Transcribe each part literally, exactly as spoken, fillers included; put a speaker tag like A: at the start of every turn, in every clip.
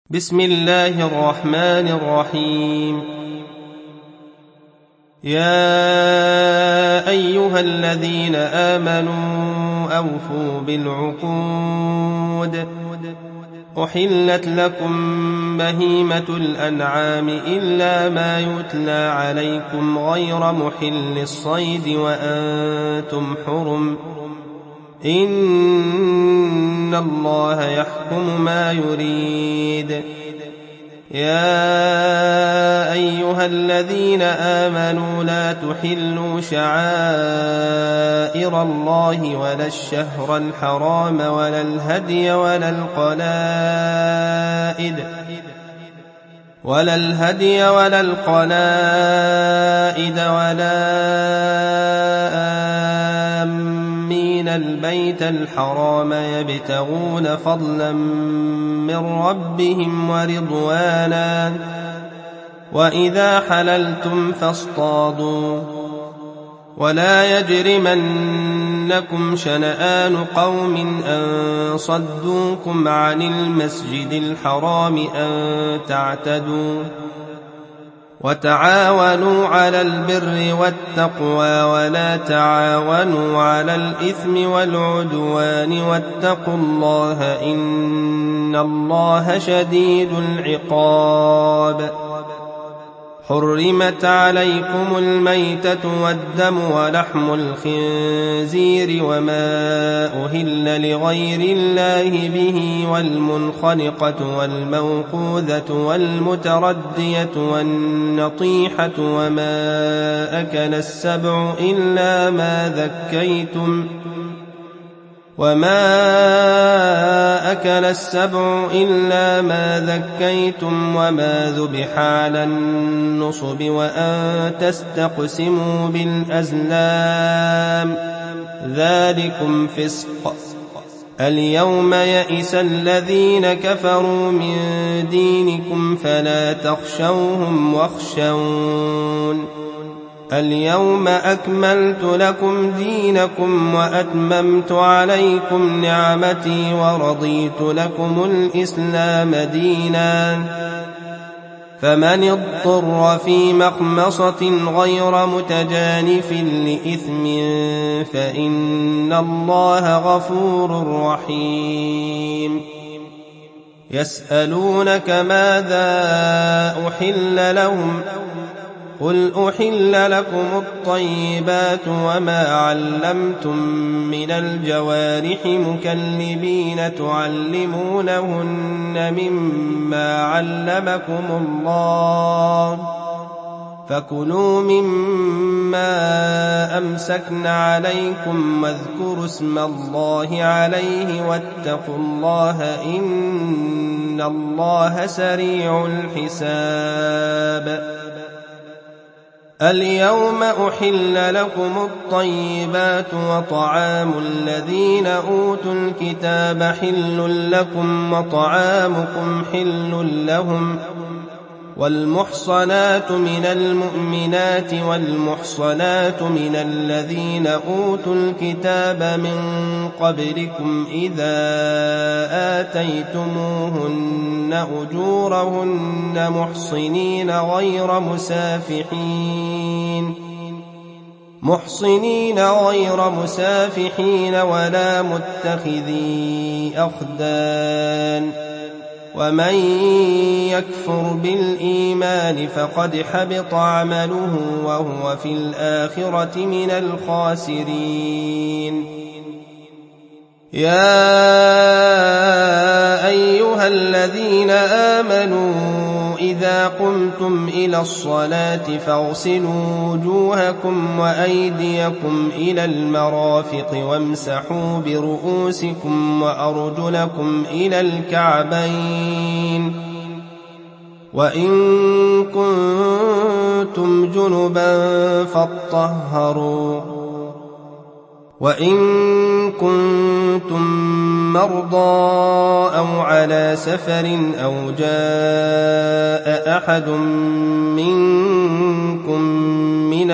A: بسم الله الرحمن الرحيم. يا أيها الذين آمنوا أوفوا بالعقود. أحلت لكم بهيمة الأنعام إلا ما يتلى عليكم غير محل الصيد وأنتم حرم، إن الله يحكم ما يريد. يا أيها الذين آمنوا لا تحلوا شعائر الله ولا الشهر الحرام ولا الهدي ولا القلائد ولا الهدي ولا القلائد ولا آمين البيت الحرام يبتغون فضلا من ربهم ورضوانا، وإذا حللتم فاصطادوا، ولا يجرمنكم شنآن قوم أن صدوكم عن المسجد الحرام أن تعتدوا، وتعاونوا على البر والتقوى ولا تعاونوا على الإثم والعدوان، واتقوا الله إن الله شديد العقاب. حرمت عليكم الميتة والدم ولحم الخنزير وما أهل لغير الله به، والمنخنقة والموقوذة والمتردية والنطيحة وما أكل السبع إلا ما ذكيتم وما أكل السبع إلا ما ذكيتم وما ذبح على النصب وأن تستقسموا بالأزلام، ذلكم فسق. اليوم يئس الذين كفروا من دينكم فلا تخشوهم واخشون. اليوم أكملت لكم دينكم وأتممت عليكم نعمتي ورضيت لكم الإسلام دينا، فمن اضطر في مخمصة غير متجانف لإثم فإن الله غفور رحيم. يسألونك ماذا أحل لهم، قل أحل لكم الطيبات وما علمتم من الجوارح مكلبين تعلمونهن مما علمكم الله، فكلوا مما أمسكن عليكم واذكروا اسم الله عليه واتقوا الله إن الله سريع الحساب. اليوم أحل لكم الطيبات وطعام الذين أوتوا الكتاب حل لكم وطعامكم حل لهم، والمحصنات من المؤمنات والمحصنات من الذين أوتوا الكتاب من قبلكم إذا آتيتموهن أجورهن محصنين غير مسافحين محصنين غير مسافحين ولا متخذي أخدان، ومن يكفر بالإيمان فقد حبط عمله وهو في الآخرة من الخاسرين. يا أيها الذين آمنوا إذا قمتم إلى الصلاة فاغسلوا وجوهكم وأيديكم إلى المرافق وامسحوا برؤوسكم وأرجلكم إلى الكعبين، وإن كنتم جنبا فاطهروا، وإن كنتم مرضى أو على سفر أو جاء أحد منكم من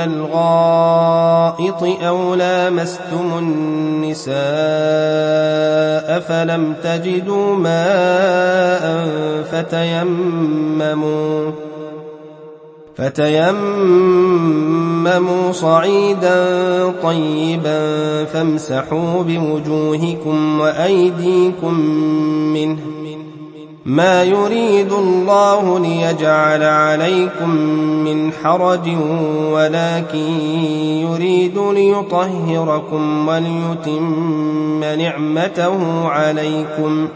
A: الغائط أو لامستم النساء فلم تجدوا ماء فتيمموا فتيمموا صعيدا طيبا فامسحوا بوجوهكم وأيديكم منه ما يريد الله ليجعل عليكم من حرج ولكن يريد ليطهركم وليتم نعمته عليكم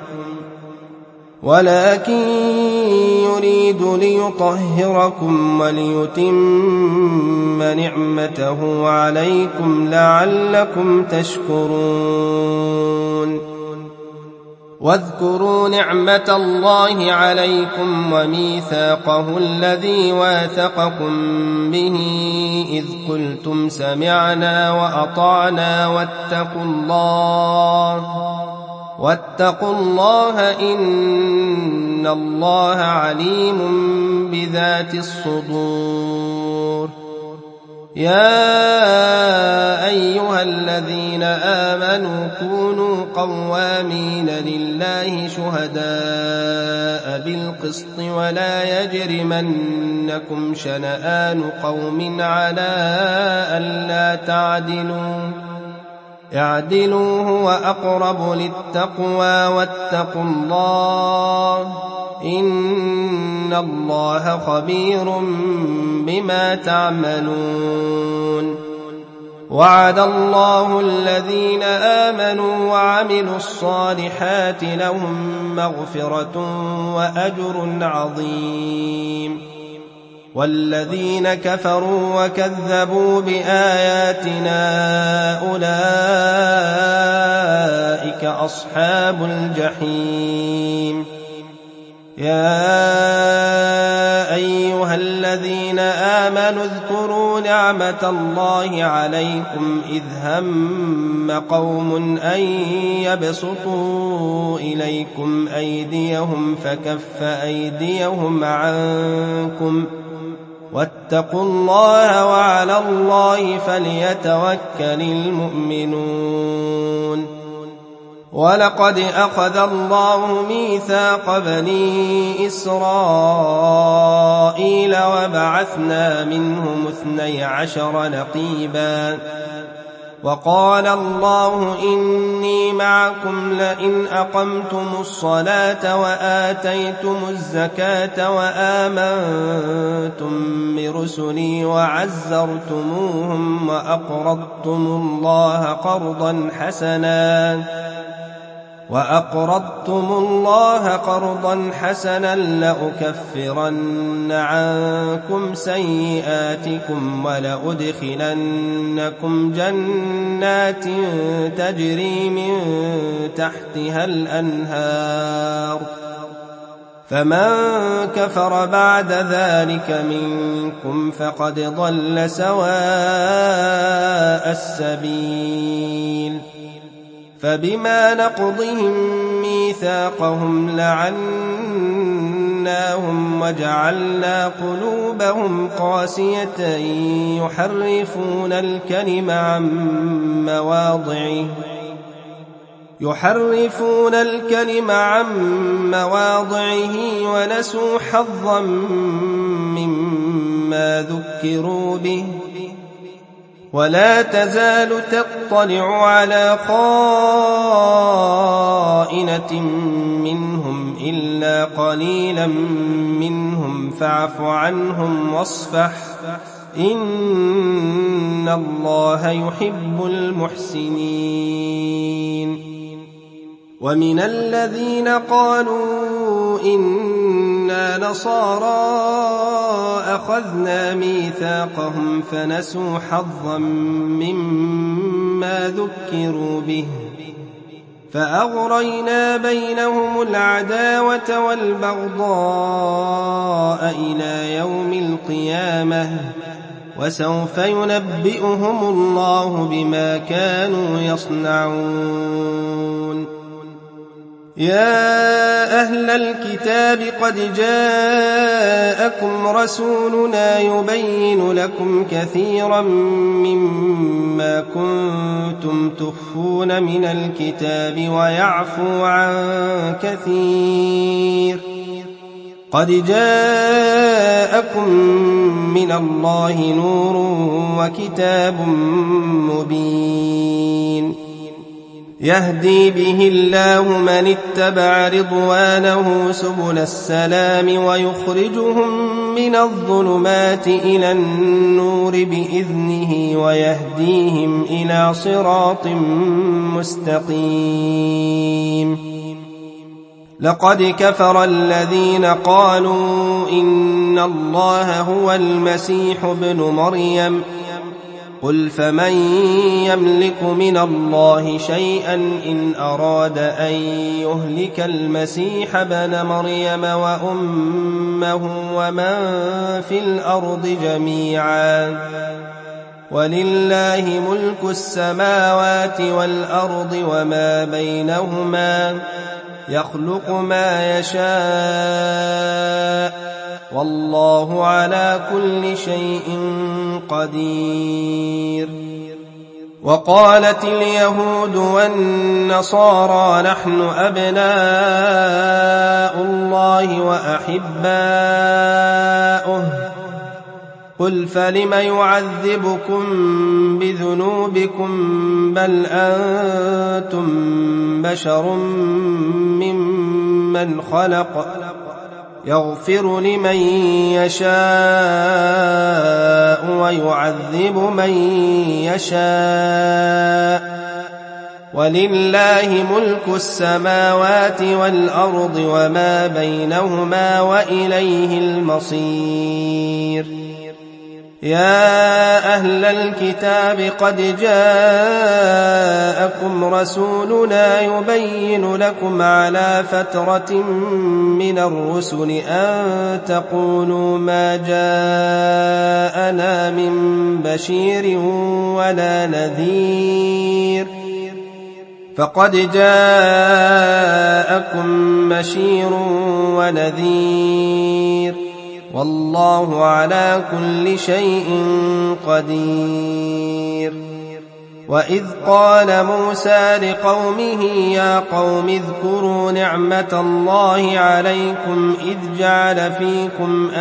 A: ولكن يريد ليطهركم وليتم نعمته عليكم لعلكم تشكرون واذكروا نعمة الله عليكم وميثاقه الذي واثقكم به إذ قلتم سمعنا وأطعنا واتقوا الله واتقوا الله إن الله عليم بذات الصدور يا أيها الذين آمنوا كونوا قوامين لله شهداء بالقسط ولا يجرمنكم شنآن قوم على ألا تعدلوا اعدلوا هو أقرب للتقوى واتقوا الله إن الله خبير بما تعملون وعد الله الذين آمنوا وعملوا الصالحات لهم مغفرة وأجر عظيم والذين كفروا وكذبوا بآياتنا أولئك أصحاب الجحيم يا أيها الذين آمنوا اذكروا نعمة الله عليكم إذ هم قوم أن يبسطوا إليكم أيديهم فكف أيديهم عنكم واتقوا الله وعلى الله فليتوكل المؤمنون ولقد أخذ الله ميثاق بني إسرائيل وبعثنا منهم اثني عشر نقيبا وقال الله إني معكم لئن أقمتم الصلاة وآتيتم الزكاة وآمنتم برسلي وعزرتموهم وأقرضتم الله قرضا حسنا وأقرضتم الله قرضا حسنا لأكفرن عنكم سيئاتكم ولأدخلنكم جنات تجري من تحتها الأنهار فمن كفر بعد ذلك منكم فقد ضل سواء السبيل فبما نقضهم ميثاقهم لعناهم وجعلنا قلوبهم قاسية يحرفون الكلم عن مواضعه يحرفون الكلم عن مواضعه ونسوا حظا مما ذكروا به ولا تزال تطلع على خائنة منهم إلا قليلا منهم فاعف عنهم واصفح إن الله يحب المحسنين ومن الذين قالوا إنا نصارى أخذنا ميثاقهم فنسوا حظا مما ذكروا به فأغرينا بينهم العداوة والبغضاء إلى يوم القيامة وسوف ينبئهم الله بما كانوا يصنعون يا أهل الكتاب قد جاءكم رسولنا يبين لكم كثيرا مما كنتم تخفون من الكتاب ويعفو عن كثير قد جاءكم من الله نور وكتاب مبين يهدي به الله من اتبع رضوانه سبل السلام ويخرجهم من الظلمات إلى النور بإذنه ويهديهم إلى صراط مستقيم لقد كفر الذين قالوا إن الله هو المسيح ابن مريم قل فمن يملك من الله شيئا إن أراد أن يهلك المسيح ابن مريم وأمه ومن في الأرض جميعا ولله ملك السماوات والأرض وما بينهما يخلق ما يشاء والله على كل شيء قدير وقالت اليهود والنصارى نحن أبناء الله وأحباؤه قل فلم يعذبكم بذنوبكم بل أنتم بشر ممن خلق يغفر لمن يشاء ويعذب من يشاء ولله ملك السماوات والأرض وما بينهما وإليه المصير يا أهل الكتاب قد جاءكم رسولنا يبين لكم على فترة من الرسل أن تقولوا ما جاءنا من بشير ولا نذير فقد جاءكم بشير ونذير والله على كل شيء قدير وإذ قال موسى لقومه يا قوم اذكروا نعمة الله عليكم إذ جعل فيكم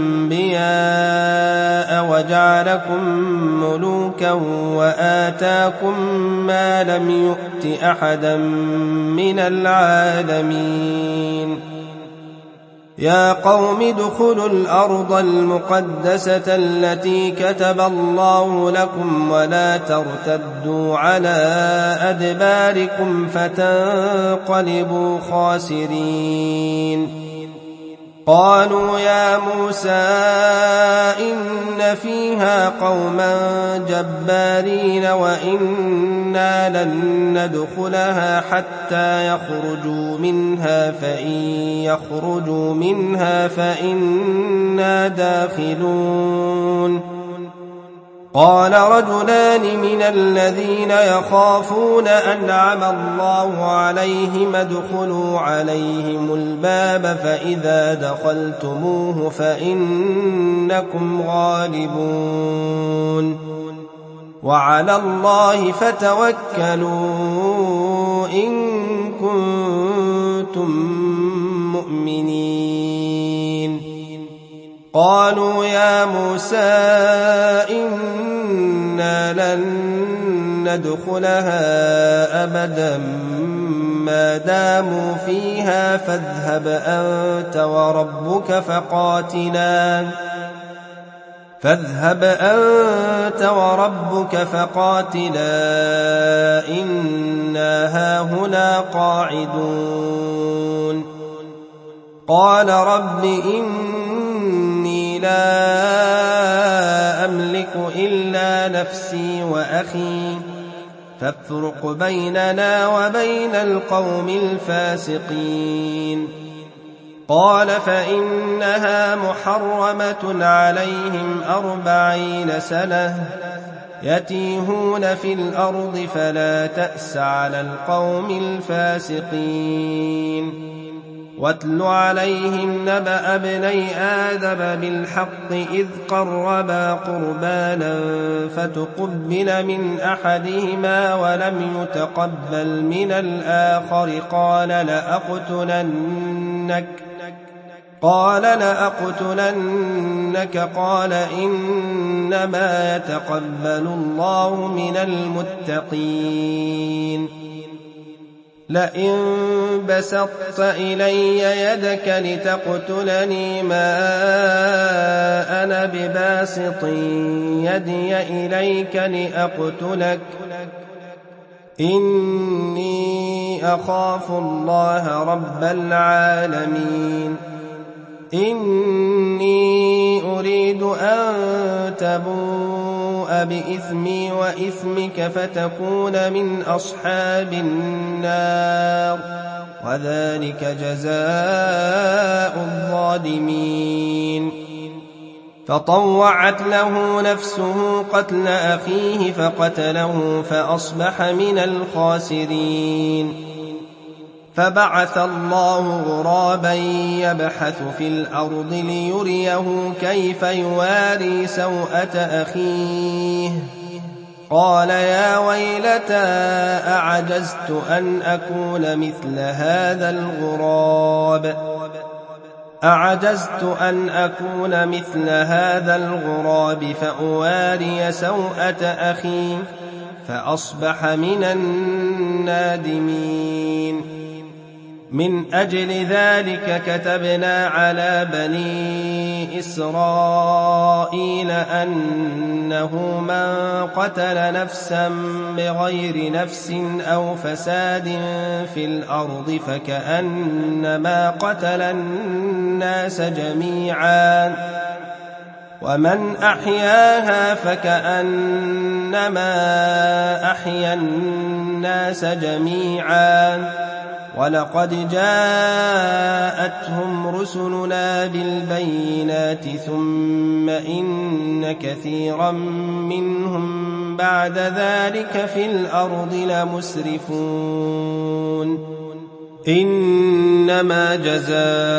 A: أنبياء وجعلكم ملوكا وآتاكم ما لم يؤت أحدا من العالمين يا قوم ادخلوا الأرض المقدسة التي كتب الله لكم ولا ترتدوا على أدباركم فتنقلبوا خاسرين قالوا يا موسى إن فيها قوما جبارين وإنا لن ندخلها حتى يخرجوا منها فإن يخرجوا منها فإنا داخلون قال رجلان من الذين يخافون أنعم الله عليهم ادخلوا عليهم الباب فإذا دخلتموه فإنكم غالبون وعلى الله فتوكلوا إن كنتم مؤمنين قالوا يا موسى إنا لن ندخلها أبدا ما داموا فيها فاذهب أنت وربك فقاتلا فاذهب أنت وربك فقاتلا إنا هاهنا قاعدون قال رب إني لا أملك إلا نفسي وأخي فافرق بيننا وبين القوم الفاسقين قال فإنها محرمة عليهم أربعين سنة يتيهون في الأرض فلا تأس على القوم الفاسقين واتل عليهم نبأ ابني آدم بالحق إذ قربا قربانا فتقبل من أحدهما ولم يتقبل من الآخر قال لأقتلنك قال لأقتلنك قال إنما يتقبل الله من المتقين لئن بسطت إلي يدك لتقتلني ما أنا بباسط يدي إليك لأقتلك إني أخاف الله رب العالمين إني أريد أن تبوء بإثمي وإثمك فتكون من أصحاب النار وذلك جزاء الظالمين فطوعت له نفسه قتل أخيه فقتله فأصبح من الخاسرين فبعث الله غرابا يبحث في الأرض ليريه كيف يواري سوءة أخيه قال يا ويلتى أعجزت أن أكون مثل هذا الغراب أعجزت أن أكون مثل هذا الغراب فأواري سوءة أخي فأصبح من النادمين من أجل ذلك كتبنا على بني إسرائيل أنه من قتل نفسا بغير نفس أو فساد في الأرض فكأنما قتل الناس جميعا ومن أحياها فكأنما أحيا الناس جميعا ولقد جاءتهم رسلنا بالبينات ثم إن كثيرا منهم بعد ذلك في الأرض لمسرفون إنما جزاء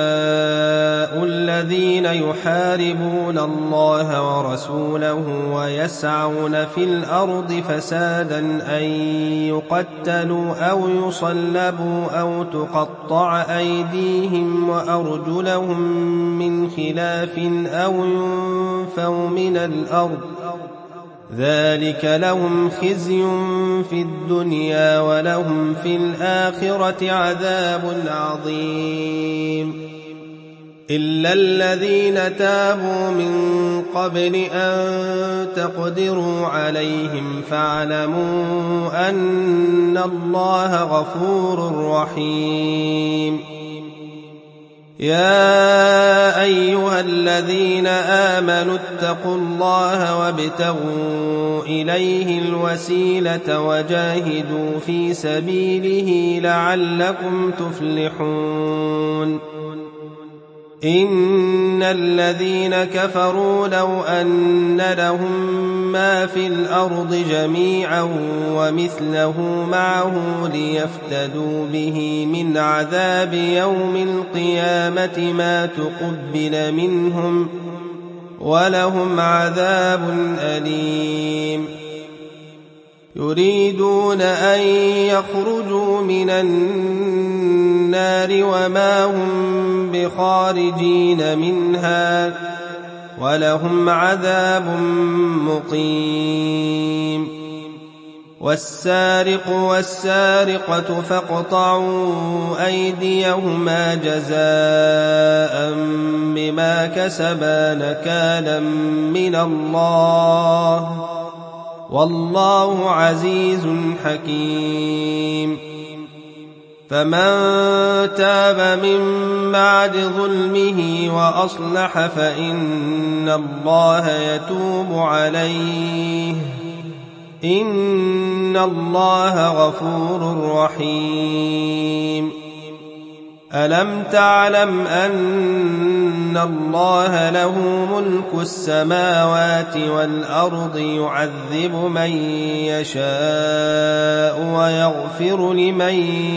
A: الذين يحاربون الله ورسوله ويسعون في الأرض فسادا أن يقتلوا أو يصلبوا أو تقطع أيديهم وأرجلهم من خلاف أو ينفوا من الأرض ذلك لهم خزي في الدنيا ولهم في الآخرة عذاب عظيم إلا الذين تابوا من قبل أن تقدروا عليهم فاعلموا أن الله غفور رحيم يا أيها الذين آمنوا اتقوا الله وابتغوا إليه الوسيلة وجاهدوا في سبيله لعلكم تفلحون إن الذين كفروا لو أن لهم ما في الأرض جميعا ومثله معه ليفتدوا به من عذاب يوم القيامة ما تقبل منهم ولهم عذاب أليم يريدون أن يخرجوا من النار وما هم بخارجين منها ولهم عذاب مقيم والسارق والسارقة فاقطعوا أيديهما جزاء بما كسبا نكالا من الله والله عزيز حكيم فمن تاب من بعد ظلمه وأصلح فإن الله يتوب عليه إن الله غفور رحيم ألم تعلم أن إن الله له ملك السماوات والأرض يعذب من يشاء ويغفر لمن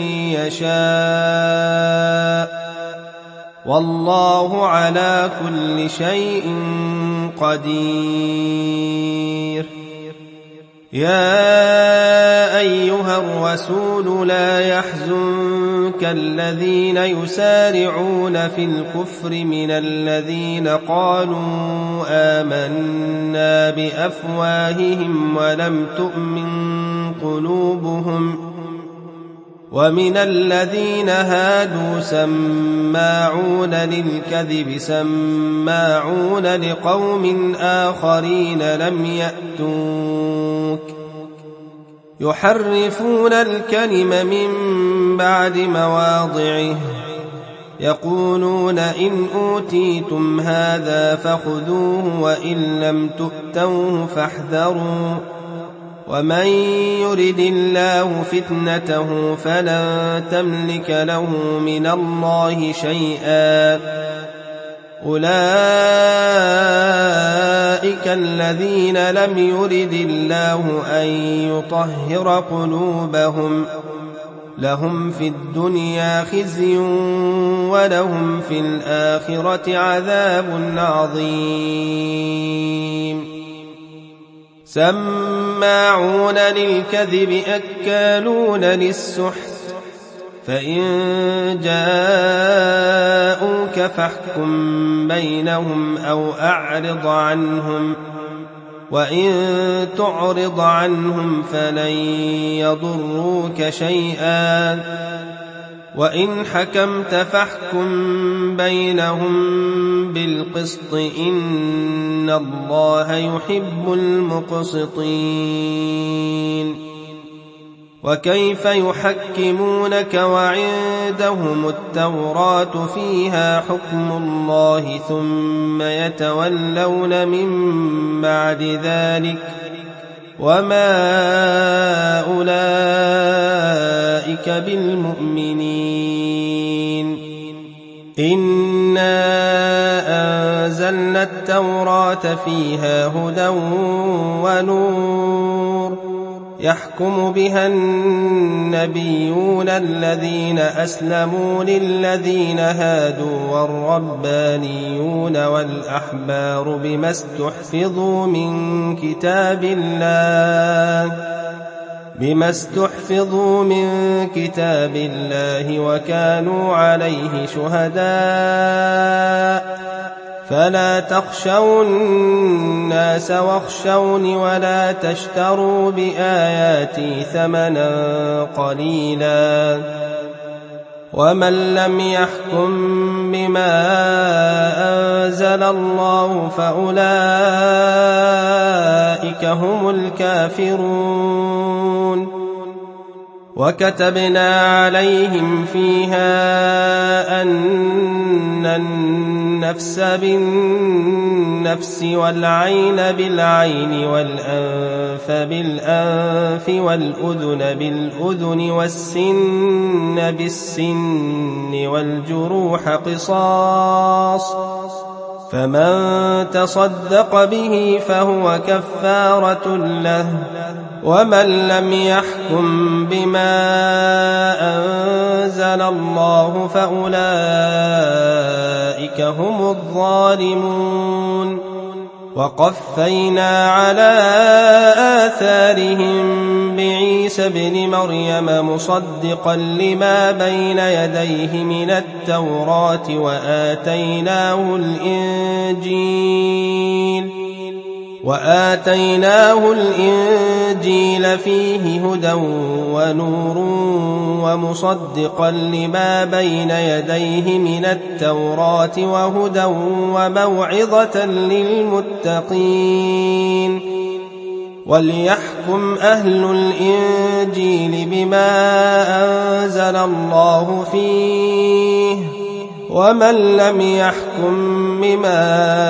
A: يشاء والله على كل شيء قدير. يا أيها الرسول لا يحزنك الذين يسارعون في الكفر من الذين قالوا آمنا بأفواههم ولم تؤمن قلوبهم ومن الذين هادوا سماعون للكذب سماعون لقوم آخرين لم يأتوك يحرفون الكلم من بعد مواضعه يقولون إن أوتيتم هذا فخذوه وإن لم تؤتوه فاحذروا ومن يرد الله فتنته فلن تملك له من الله شيئا أولئك الذين لم يرد الله أن يطهر قلوبهم لهم في الدنيا خزي ولهم في الآخرة عذاب عظيم. سماعون للكذب أكالون للسحت فإن جاءوك فاحكم بينهم أو أعرض عنهم وإن تعرض عنهم فلن يضروك شيئا وإن حكمت فاحكم بينهم بالقسط إن الله يحب المقسطين. وكيف يحكمونك وعندهم التوراة فيها حكم الله ثم يتولون من بعد ذلك وما أولئك بالمؤمنين. إنا أنزلنا التوراة فيها هدى ونور يحكم بها النبيون الذين أسلموا للذين هادوا والربانيون والأحبار بما استحفظوا من كتاب الله بما استحفظوا من كتاب الله وكانوا عليه شهداء فلا تخشوا الناس واخشوني ولا تشتروا بآياتي ثمنا قليلا ومن لم يحكم بما أنزل الله فأولئك هم الكافرون. وكتبنا عليهم فيها أن النفس بالنفس والعين بالعين والأنف بالأنف والأذن بالأذن والسن بالسن والجروح قصاص فمن تصدق به فهو كفارة له ومن لم يحكم بما أنزل الله فأولئك هم الظالمون. وقفينا على آثارهم بعيسى ابن مريم مصدقا لما بين يديه من التوراة وآتيناه الإنجيل وآتيناه الإنجيل فيه هدى ونور ومصدقا لما بين يديه من التوراة وهدى وموعظة للمتقين. وليحكم أهل الإنجيل بما أنزل الله فيه ومن لم يحكم بما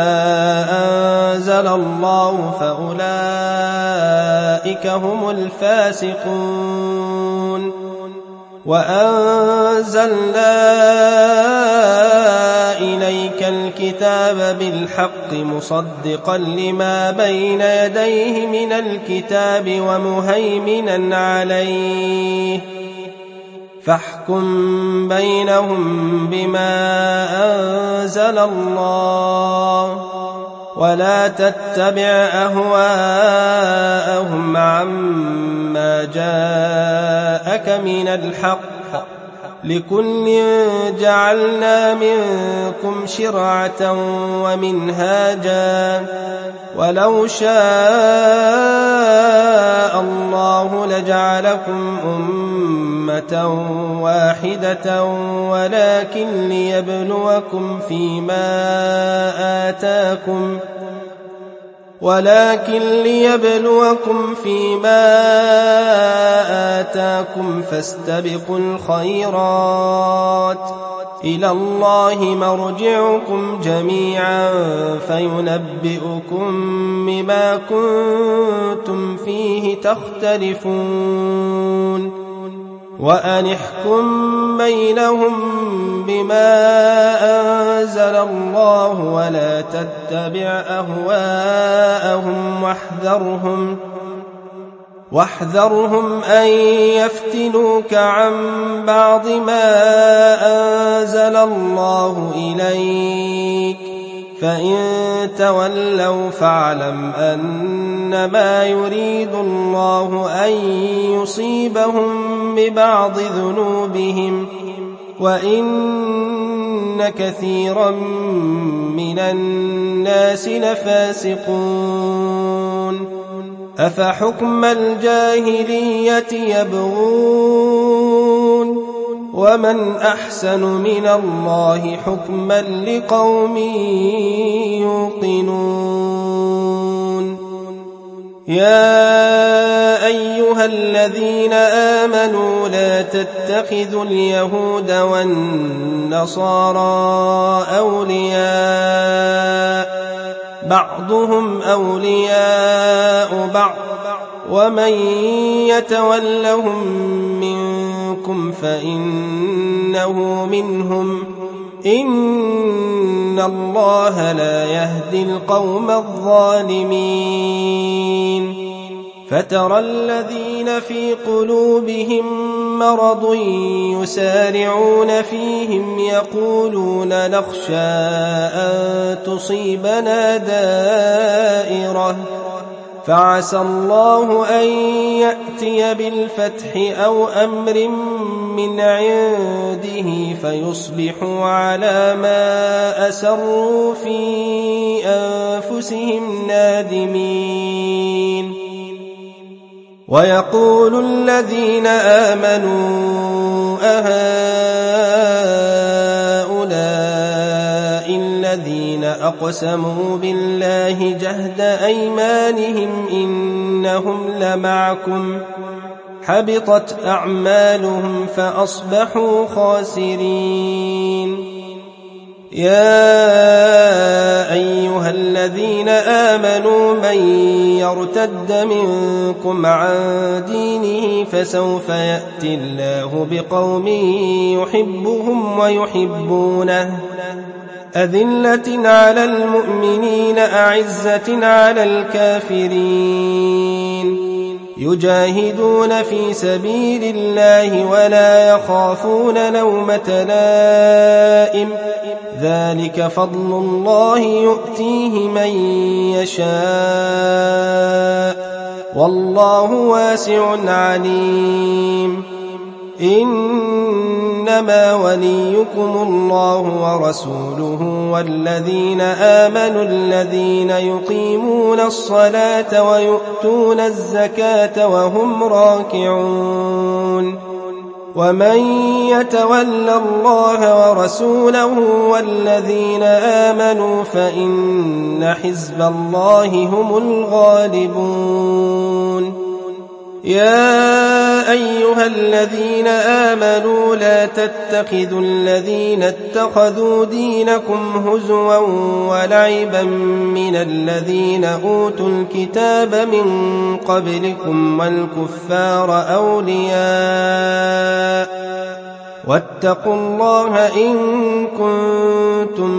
A: أنزل الله فأولئك هم الفاسقون. وأنزلنا إليك الكتاب بالحق مصدقا لما بين يديه من الكتاب ومهيمنا عليه فاحكم بينهم بما أنزل الله ولا تتبع أهواءهم عما جاءك من الحق لكل جعلنا منكم شرعة ومنهاجا ولو شاء الله لجعلكم أمة واحدة ولكن ليبلوكم فيما آتاكم ولكن ليبلوكم فيما آتاكم فاستبقوا الخيرات إلى الله مرجعكم جميعا فينبئكم بما كنتم فيه تختلفون وأن احكم بينهم بما أنزل الله ولا تتبع أهواءهم واحذرهم واحذرهم أن يفتنوك عن بعض ما أنزل الله إليك فإن تولوا فاعلم أنما يريد الله أن يصيبهم ببعض ذنوبهم وإن كثيرا من الناس لفاسقون أفحكم الجاهلية يبغون ومن أحسن من الله حكما لقوم يوقنون يا أيها الذين آمنوا لا تتخذوا اليهود والنصارى أولياء بعضهم أولياء بعض ومن يتولهم منكم فإنه منهم إن الله لا يهدي القوم الظالمين فترى الذين في قلوبهم مرض يسارعون فيهم يقولون نخشى أن تصيبنا دائرة فعسى الله أن يأتي بالفتح أو أمر من عنده فيصبحوا على ما أسروا في أنفسهم نادمين ويقول الذين آمنوا أهؤلاء الذين أقسموا بالله جهد أيمانهم إنهم لمعكم حبطت أعمالهم فأصبحوا خاسرين يا أيها الذين آمنوا من يرتد منكم عن دينه فسوف يأتي الله بقوم يحبهم ويحبونه أذلة على المؤمنين أعزة على الكافرين يجاهدون في سبيل الله ولا يخافون لومة لائم ذلك فضل الله يؤتيه من يشاء والله واسع عليم إنما وليكم الله ورسوله والذين آمنوا الذين يقيمون الصلاة ويؤتون الزكاة وهم راكعون ومن يتول الله ورسوله والذين آمنوا فإن حزب الله هم الغالبون يا أيها الذين آمنوا لا تتخذوا الذين اتخذوا دينكم هزوا ولعبا من الذين أوتوا الكتاب من قبلكم والكفار أولياء واتقوا الله إن كنتم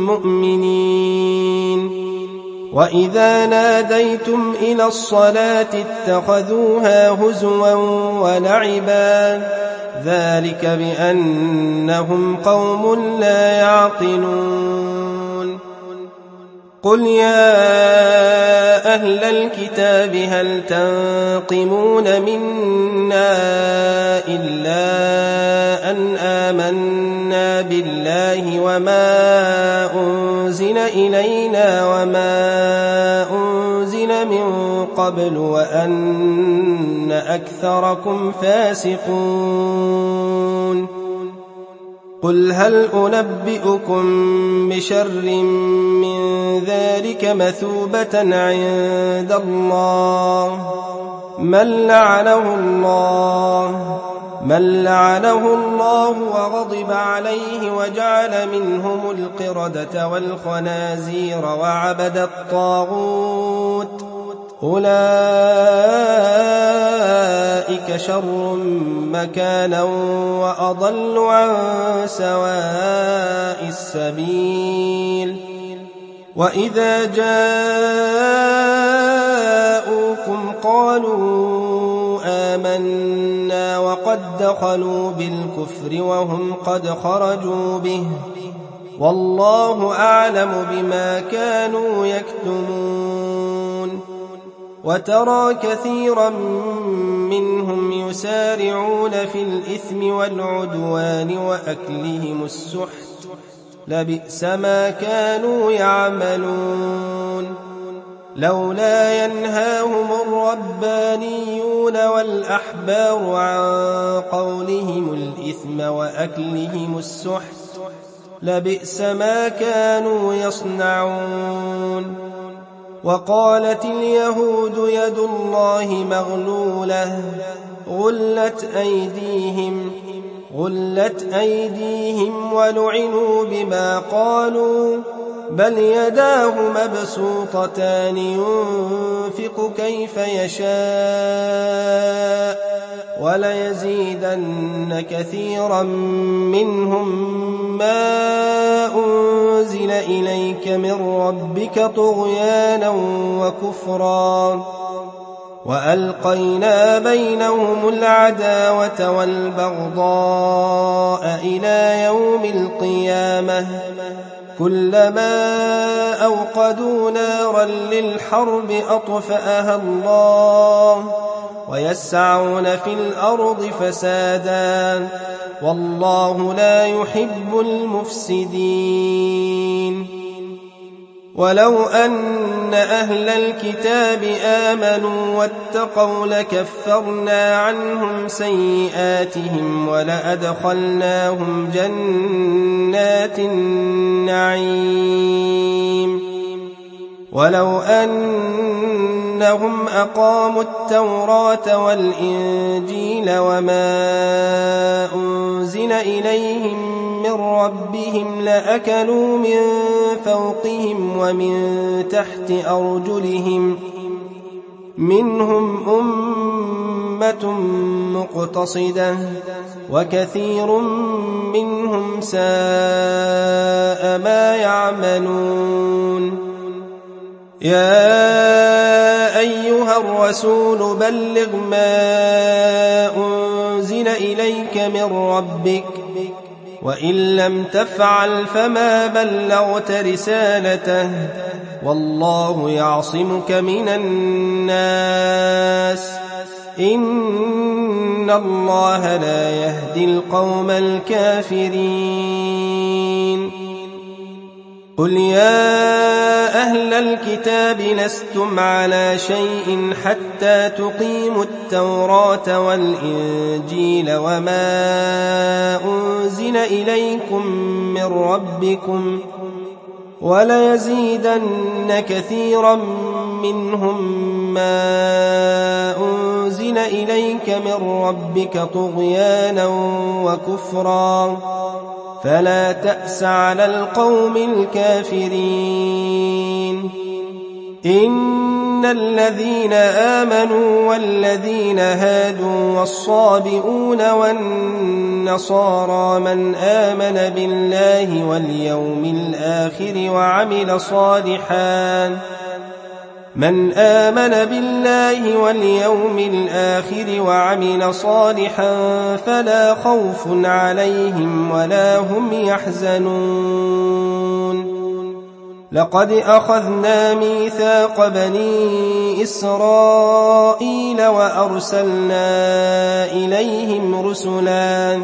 A: مؤمنين. وإذا ناديتم إلى الصلاة اتخذوها هزوا ولعبا ذلك بأنهم قوم لا يعقلون. قل يا أهل الكتاب هل تنقمون منا إلا أن آمنا بالله وما أنزل إلينا وما أنزل من قبل وأن أكثركم فاسقون. قل هل أنبئكم بشر من ذلك مثوبة عند الله من لعنه الله من لعنه الله وغضب عليه وجعل منهم القردة والخنازير وعبد الطاغوت أولئك شر مكانا وأضل عن سواء السبيل. وإذا جاءوكم قالوا آمنا وقد دخلوا بالكفر وهم قد خرجوا به والله أعلم بما كانوا يكتمون. وترى كثيرا منهم يسارعون في الإثم والعدوان وأكلهم السحت لبئس ما كانوا يعملون. لولا ينهاهم الربانيون والأحبار عن قولهم الإثم وأكلهم السحت لبئس ما كانوا يصنعون. وقالت اليهود يد الله مغلولة غلت أيديهم غلت أيديهم ولعنوا بما قالوا بل يداه مبسوطتان ينفق كيف يشاء وليزيدن كثيرا منهم ما أنزل إليك من ربك طغيانا وكفرا وألقينا بينهم العداوة والبغضاء إلى يوم القيامة كلما أوقدوا نارا للحرب أطفأها الله ويسعون في الأرض فسادا والله لا يحب المفسدين. ولو أن أهل الكتاب آمنوا واتقوا لكفرنا عنهم سيئاتهم ولأدخلناهم جنات النعيم. ولو أنهم أقاموا التوراة والإنجيل وما أنزل إليهم من ربهم لأكلوا من فوقهم ومن تحت أرجلهم منهم أمة مقتصدة وكثير منهم ساء ما يعملون. يا أيها الرسول بلغ ما أنزل إليك من ربك وإن لم تفعل فما بلغت رسالته والله يعصمك من الناس إن الله لا يهدي القوم الكافرين. قل يا أهل الكتاب لستم على شيء حتى تقيموا التوراة والإنجيل وما أنزل إليكم من ربكم وليزيدن كثيرا منهم ما أنزل أنزل إليك من ربك طغيانا وكفرا فلا تأس على القوم الكافرين إن الذين آمنوا والذين هادوا والصابئون والنصارى من آمن بالله واليوم الآخر وعمل صالحا من آمن بالله واليوم الآخر وعمل صالحا فلا خوف عليهم ولا هم يحزنون لقد أخذنا ميثاق بني إسرائيل وأرسلنا إليهم رسلا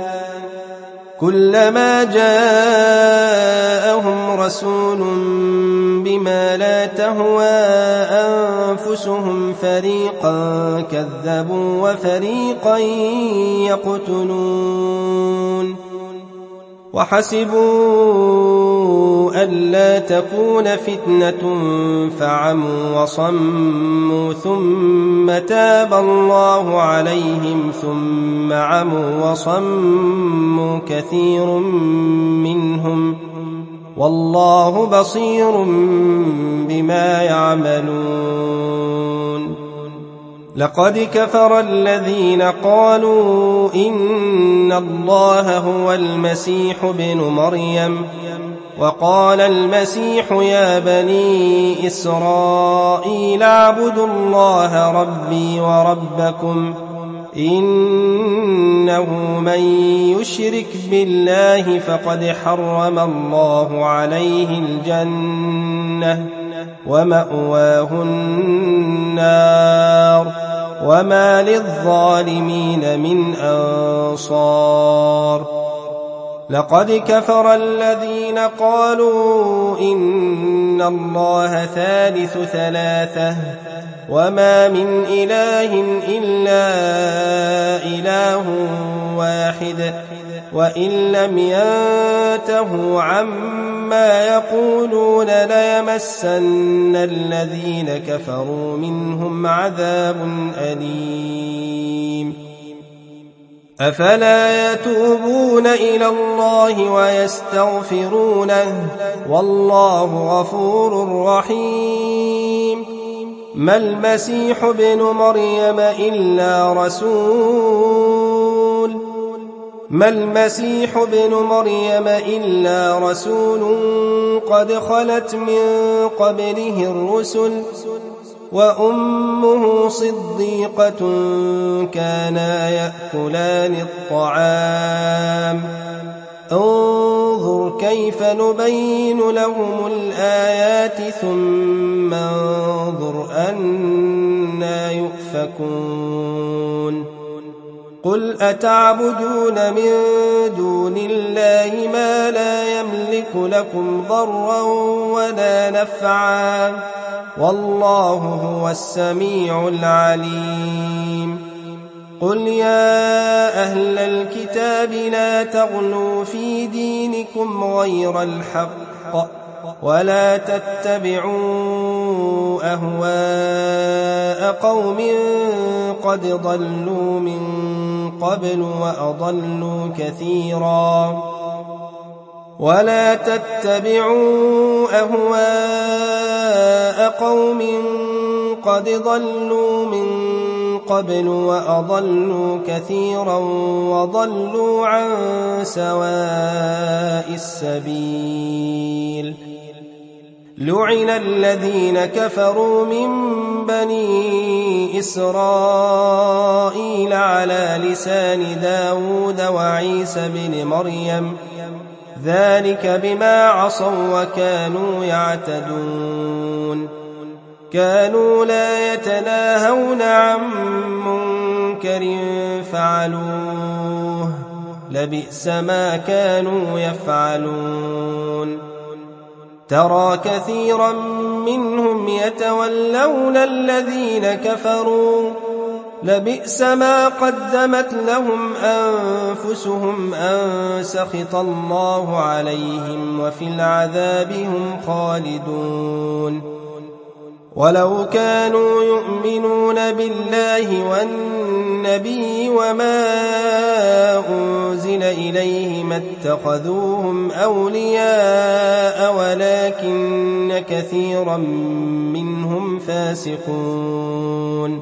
A: كلما جاءهم رسول بما لا تهوى أنفسهم فريقا كذبوا وفريقا يقتلون وحسبوا ألا تكون فتنة فعموا وصموا ثم تاب الله عليهم ثم عموا وصموا كثير منهم والله بصير بما يعملون لقد كفر الذين قالوا إن الله هو المسيح ابن مريم وقال المسيح يا بني إسرائيل اعبدوا الله ربي وربكم إنه من يشرك بالله فقد حرم الله عليه الجنة ومأواه النار وما للظالمين من أنصار لقد كفر الذين قالوا إن الله ثالث ثلاثة وما من إله إلا إله واحد وإن لم ينتهوا عما يقولون ليمسن الذين كفروا منهم عذاب أليم أفلا يتوبون إلى الله ويستغفرونه والله غفور رحيم ما المسيح ابن مريم إلا رسول ما المسيح ابن مريم إلا رسول قد خلت من قبله الرسل وأمه صديقة كانا يأكلان الطعام انظر كيف نبين لهم الآيات ثم انظر أنا يؤفكون قل أتعبدون من دون الله ما لا يملك لكم ضرا ولا نفعا والله هو السميع العليم قل يا أهل الكتاب لا تغلوا في دينكم غير الحق ولا تتبعوا أهواء قوم قد ضلوا من قبل وأضلوا كثيرا ولا تتبعوا أهواء قوم قد ضلوا من قبل وأضلوا كثيرا وضلوا عن سواء السبيل لعن الذين كفروا من بني إسرائيل على لسان داود وعيسى بن مريم ذلك بما عصوا وكانوا يعتدون كانوا لا يتناهون عن منكر فعلوه لبئس ما كانوا يفعلون ترى كثيرا منهم يتولون الذين كفروا لبئس ما قدمت لهم أنفسهم أن سخط الله عليهم وفي العذاب هم خالدون ولو كانوا يؤمنون بالله والنبي وما أنزل إليه ما اتخذوهم أولياء ولكن كثيرا منهم فاسقون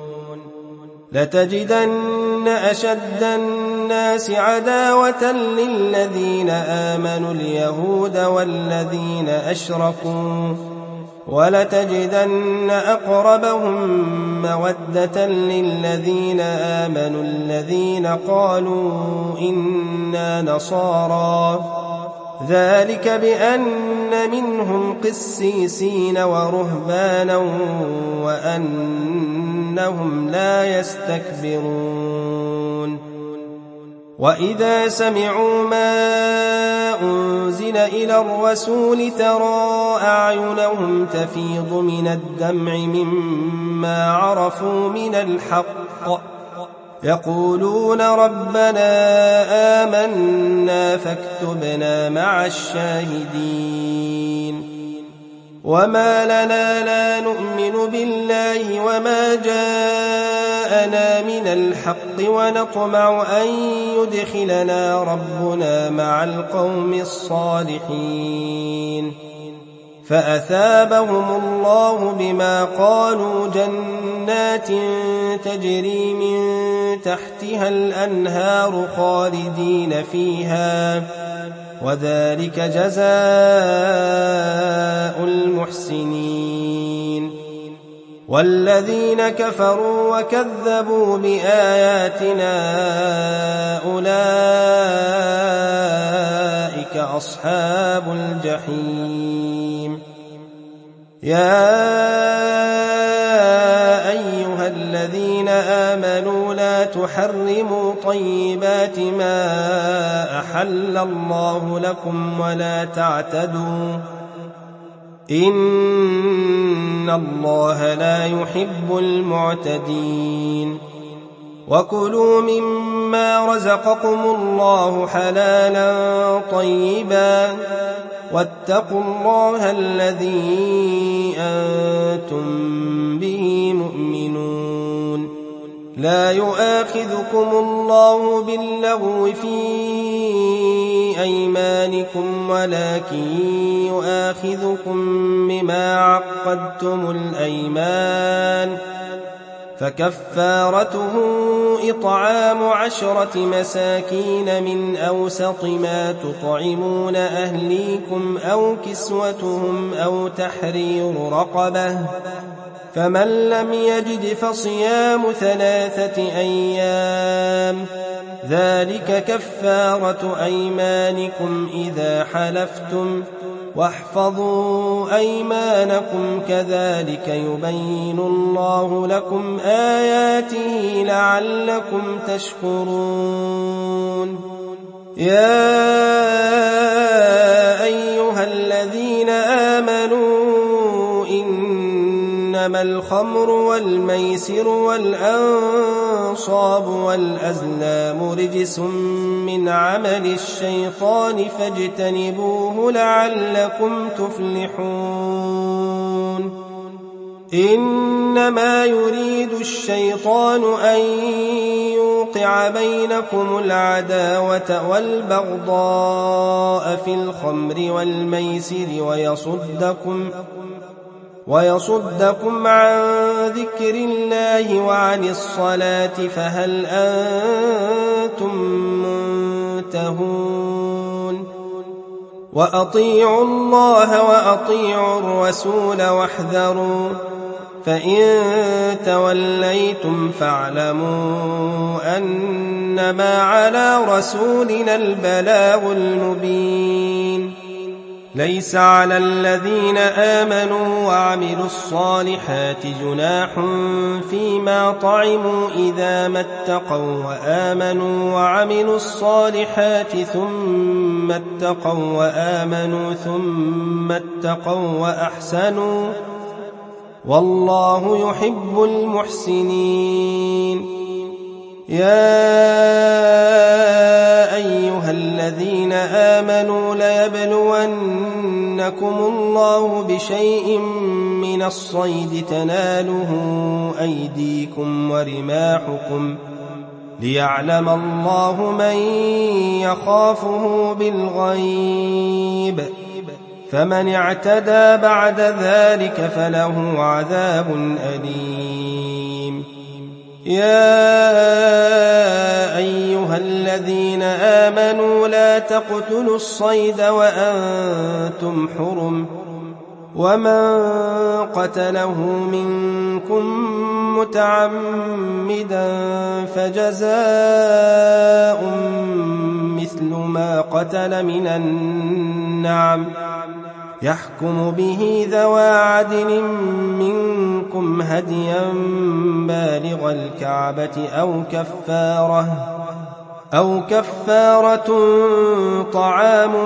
A: لتجدن أشد الناس عداوة للذين آمنوا اليهود والذين أشركوا ولتجدن أقربهم مودة للذين آمنوا الذين قالوا إنا نصارى ذلك بأن منهم قسيسين ورهبانا وأنهم لا يستكبرون وإذا سمعوا ما أنزل إلى الرسول ترى أعينهم تفيض من الدمع مما عرفوا من الحق يقولون ربنا آمنا فاكتبنا مع الشاهدين وما لنا لا نؤمن بالله وما جاءنا من الحق ونطمع أن يدخلنا ربنا مع القوم الصالحين فأثابهم الله بما قالوا جنات تجري من تحتها الأنهار خالدين فيها وذلك جزاء المحسنين والذين كفروا وكذبوا بآياتنا أولئك أصحاب الجحيم يا أيها الذين آمنوا لا تحرموا طيبات ما أحل الله لكم ولا تعتدوا إن الله لا يحب المعتدين وكلوا مما رزقكم الله حلالا طيبا واتقوا الله الذي أنتم به مؤمنون لا يؤاخذكم الله باللغو في أيمانكم ولكن يؤاخذكم بما عقدتم الأيمان فكفارته إطعام عشرة مساكين من أوسط ما تطعمون أهليكم أو كسوتهم أو تحرير رقبة فمن لم يجد فصيام ثلاثة أيام ذلك كفارة أيمانكم إذا حلفتم واحفظوا أيمانكم كذلك يبين الله لكم آياته لعلكم تشكرون يا أيها الذين آمنوا إنما الخمر والميسر والأنصاب والأزلام رجس من عمل الشيطان فاجتنبوه لعلكم تفلحون إنما يريد الشيطان أن يوقع بينكم العداوة والبغضاء في الخمر والميسر ويصدكم ويصدكم عن ذكر الله وعن الصلاة فهل أنتم منتهون وأطيعوا الله وأطيعوا الرسول واحذروا فإن توليتم فاعلموا أنما على رسولنا البلاغ المبين ليس على الذين آمنوا وعملوا الصالحات جناح فيما طعموا إذا ما اتقوا وآمنوا وعملوا الصالحات ثم اتقوا وآمنوا ثم اتقوا وأحسنوا والله يحب المحسنين يا أيها الذين آمنوا ليبلونكم الله بشيء من الصيد تناله أيديكم ورماحكم ليعلم الله من يخافه بالغيب فمن اعتدى بعد ذلك فله عذاب أليم. يا أيها الذين آمنوا لا تقتلوا الصيد وأنتم حرم ومن قتله منكم متعمدا فجزاء مثل ما قتل من النعم يحكم به ذوى عدل منكم هديا بالغ الكعبة أو كفارة أو كفارة طعام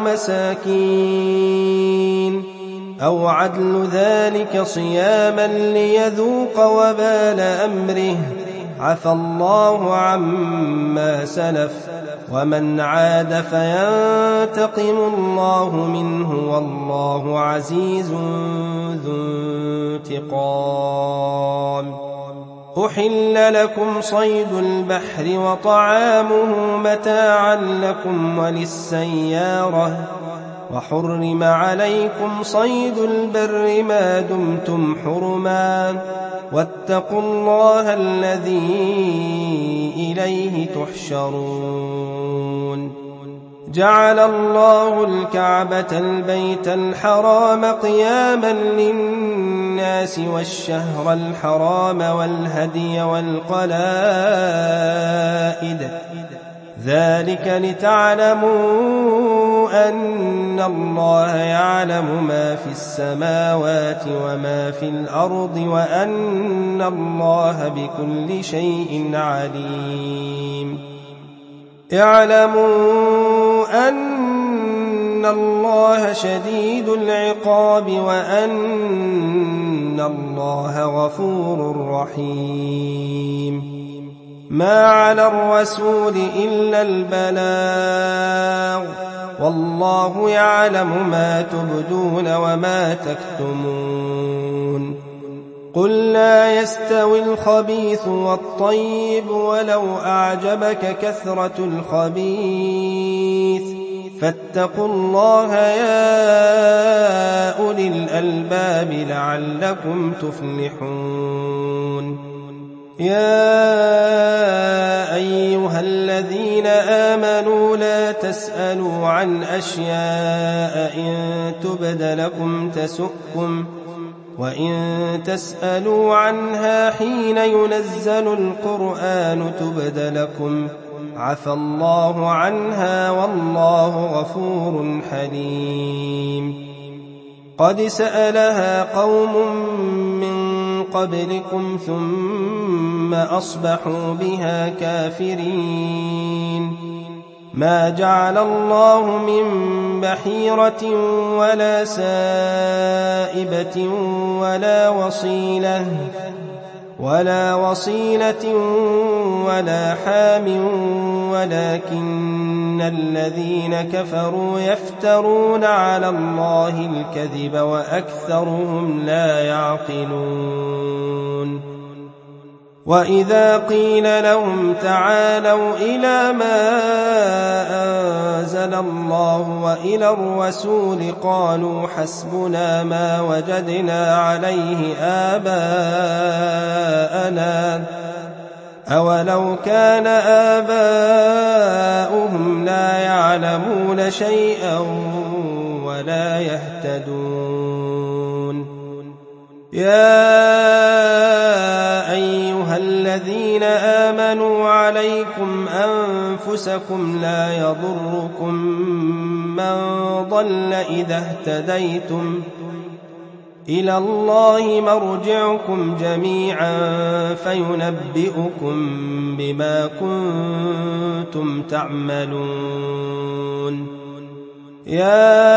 A: مساكين أو عدل ذلك صياما ليذوق وبال أمره عفى الله عما سلف ومن عاد فينتقم الله منه والله عزيز ذو انتقام. أحل لكم صيد البحر وطعامه متاعا لكم وللسيارة وحرم عليكم صيد البر ما دمتم حرما واتقوا الله الذي إليه تحشرون. جعل الله الكعبة البيت الحرام قياما للناس والشهر الحرام والهدي والقلائد ذلك لتعلموا أن الله يعلم ما في السماوات وما في الأرض وأن الله بكل شيء عليم. اعلموا أن الله شديد العقاب وأن الله غفور رحيم. ما على الرسول إلا البلاغ والله يعلم ما تبدون وما تكتمون. قل لا يستوي الخبيث والطيب ولو أعجبك كثرة الخبيث فاتقوا الله يا أولي الألباب لعلكم تفلحون. يا أيها الذين آمنوا لا تسألوا عن أشياء إن تبد لكم تسؤكم وإن تسألوا عنها حين ينزل القرآن تبد لكم عفى الله عنها والله غفور حليم. قد سألها قوم من قبلكم ثم أصبحوا بها كافرين. ما جعل الله من بحيرة ولا سائبة ولا وصيلة ولا وصيلة ولا حام ولكن الذين كفروا يفترون على الله الكذب وأكثرهم لا يعقلون. وإذا قيل لهم تعالوا إلى ما أنزل الله وإلى الرسول قالوا حسبنا ما وجدنا عليه آباءنا أولو كان آباؤهم لا يعلمون شيئا ولا يهتدون. يا أيها الذين آمنوا عليكم أنفسكم لا يضركم من ضل إذا اهتديتم إلى الله مرجعكم جميعا فينبئكم بما كنتم تعملون. يا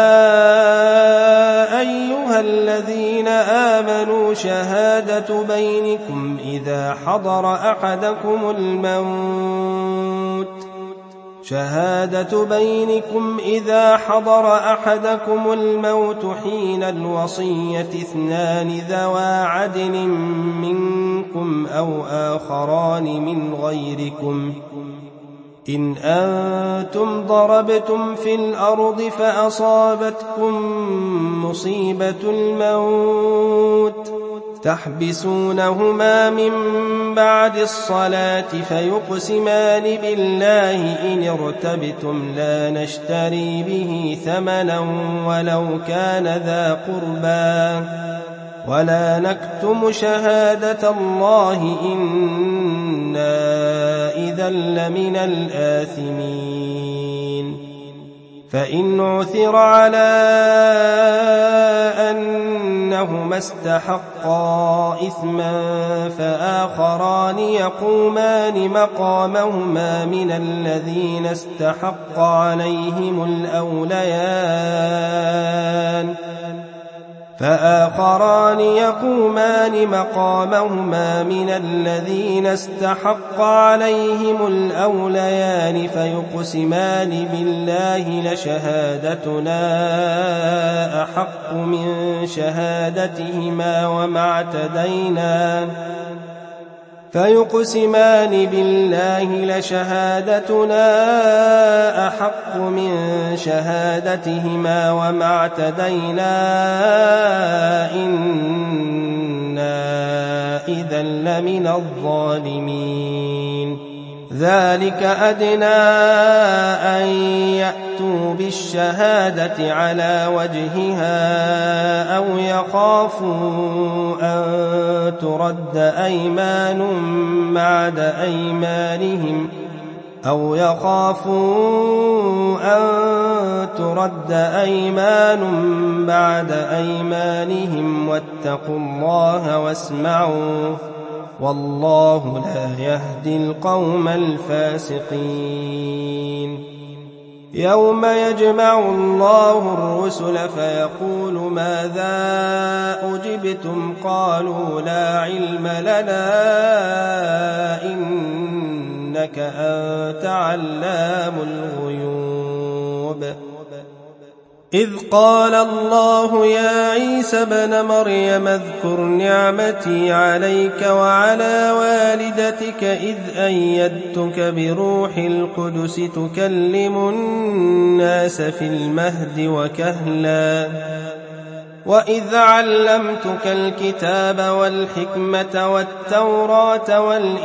A: أيها الذين آمنوا شهادة بينكم إذا حضر أحدكم الموت شهادة بينكم إذا حضر أحدكم الموت حين الوصية اثنان ذوى عدل منكم أو آخران من غيركم إن أنتم ضربتم في الأرض فأصابتكم مصيبة الموت تحبسونهما من بعد الصلاة فيقسمان بالله إن ارتبتم لا نشتري به ثمنا ولو كان ذا قربى ولا نكتم شهادة الله إنا إذا لمن الآثمين فإن عثر على أنهما استحقا إثما فآخران يقومان مقامهما من الذين استحق عليهم الأوليان فآخران يقومان مقامهما من الذين استحق عليهم الأوليان فيقسمان بالله لشهادتنا أحق من شهادتهما وما اعتدينا فيقسمان بالله لشهادتنا أحق من شهادتهما وما اعتدينا إنا إذا لمن الظالمين ذلك أدنى أن يأتوا بالشهادة على وجهها أو يخافوا أن ترد أيمان بعد أيمانهم أو يخافوا أن ترد أيمان بعد أيمانهم واتقوا الله واسمعوا والله لا يهدي القوم الفاسقين يوم يجمع الله الرسل فيقول ماذا أجبتم قالوا لا علم لنا إنك أنت علام الغيوب إذ قال الله يا عيسى ابن مريم اذكر نعمتي عليك وعلى والدتك إذ أيدتك بروح القدس تكلم الناس في المهد وكهلا وإذ علمتك الكتاب والحكمة والتوراة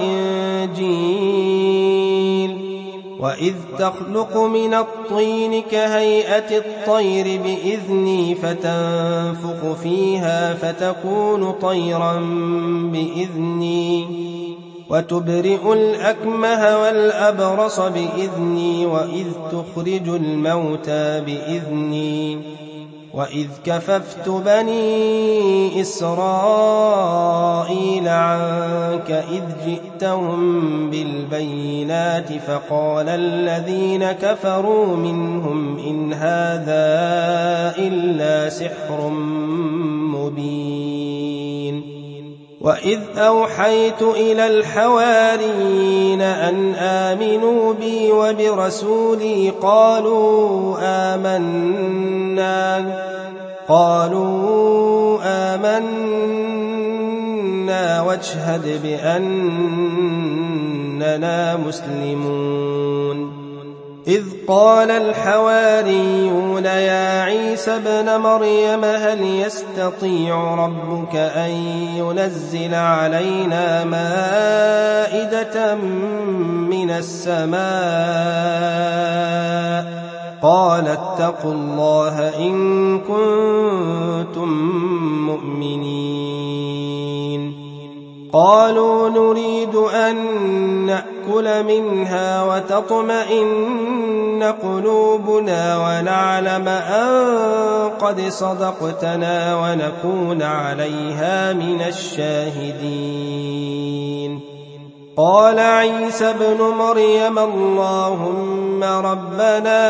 A: والإنجيل وإذ تخلق من الطين كهيئة الطير بإذني فتنفخ فيها فتكون طيرا بإذني وتبرئ الأكمه والأبرص بإذني وإذ تخرج الموتى بإذني وإذ كففت بني إسرائيل عنك إذ جئتهم بالبينات فقال الذين كفروا منهم إن هذا إلا سحر مبين وإذ أوحيت إلى الحواريين أن آمنوا بي وبرسولي قالوا آمنا قالوا آمنا واشهد بأننا مسلمون إذ قال الحواريون يا عيسى ابن مريم هل يستطيع ربك أن ينزل علينا مائدة من السماء قال اتقوا الله إن كنتم مؤمنين قالوا نريد أن نأكل منها وتطمئن قلوبنا ونعلم أن قد صدقتنا ونكون عليها من الشاهدين قال عيسى ابن مريم اللهم ربنا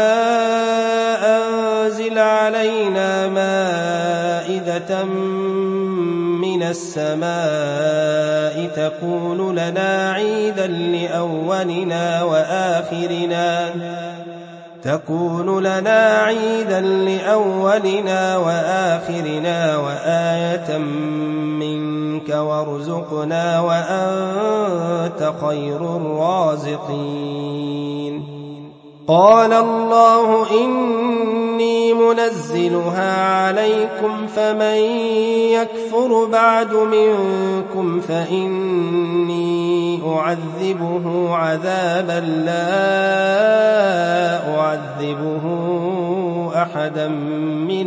A: أنزل علينا مائدة من السماء تكون لنا عيدا لأولنا وآخرنا تكون لنا عيدا لأولنا وآخرنا وآية منك وارزقنا وأنت خير الرازقين. قال الله إني منزلها عليكم فمن يكفر بعد منكم فإني أعذبه عذابا لا أعذبه أحدا من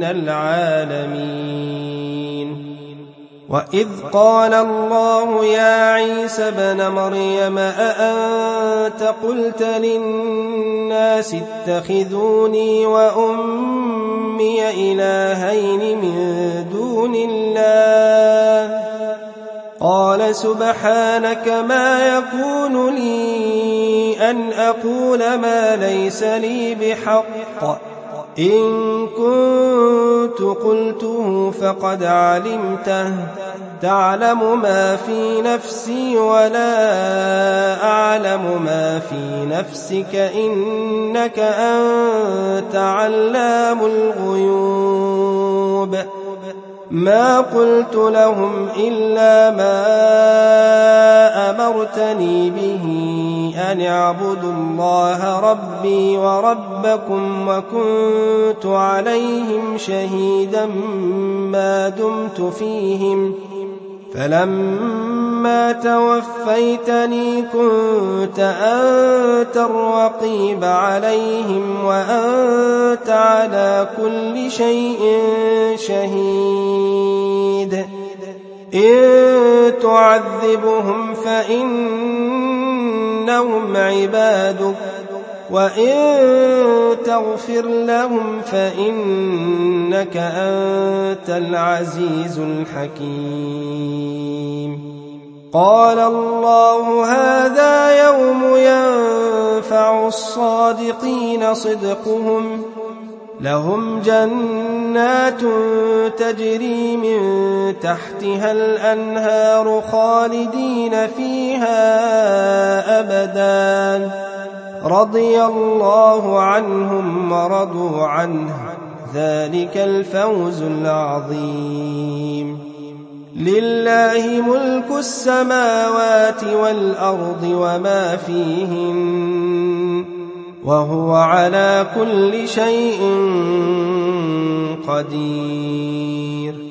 A: العالمين. وإذ قال الله يا عيسى ابن مريم أأنت قلت للناس اتخذوني وأمي إلهين من دون الله قال سبحانك ما يكون لي أن أقول ما ليس لي بحق إن كنت قلته فقد علمته تعلم ما في نفسي ولا أعلم ما في نفسك إنك أنت علام الغيوب. ما قلت لهم إلا ما أمرتني به أن اعبدوا الله ربي وربكم وكنت عليهم شهيدا ما دمت فيهم فلما توفيتني كنت أنت الرقيب عليهم وأنت على كل شيء شهيد. إن تعذبهم فإنهم عبادك وإن تغفر لهم فإنك أنت العزيز الحكيم. قال الله هذا يوم ينفع الصادقين صدقهم لهم جنات تجري من تحتها الأنهار خالدين فيها أبدا رضي الله عنهم ورضوا عنه ذلك الفوز العظيم. لله ملك السماوات والأرض وما فيهن وهو على كل شيء قدير.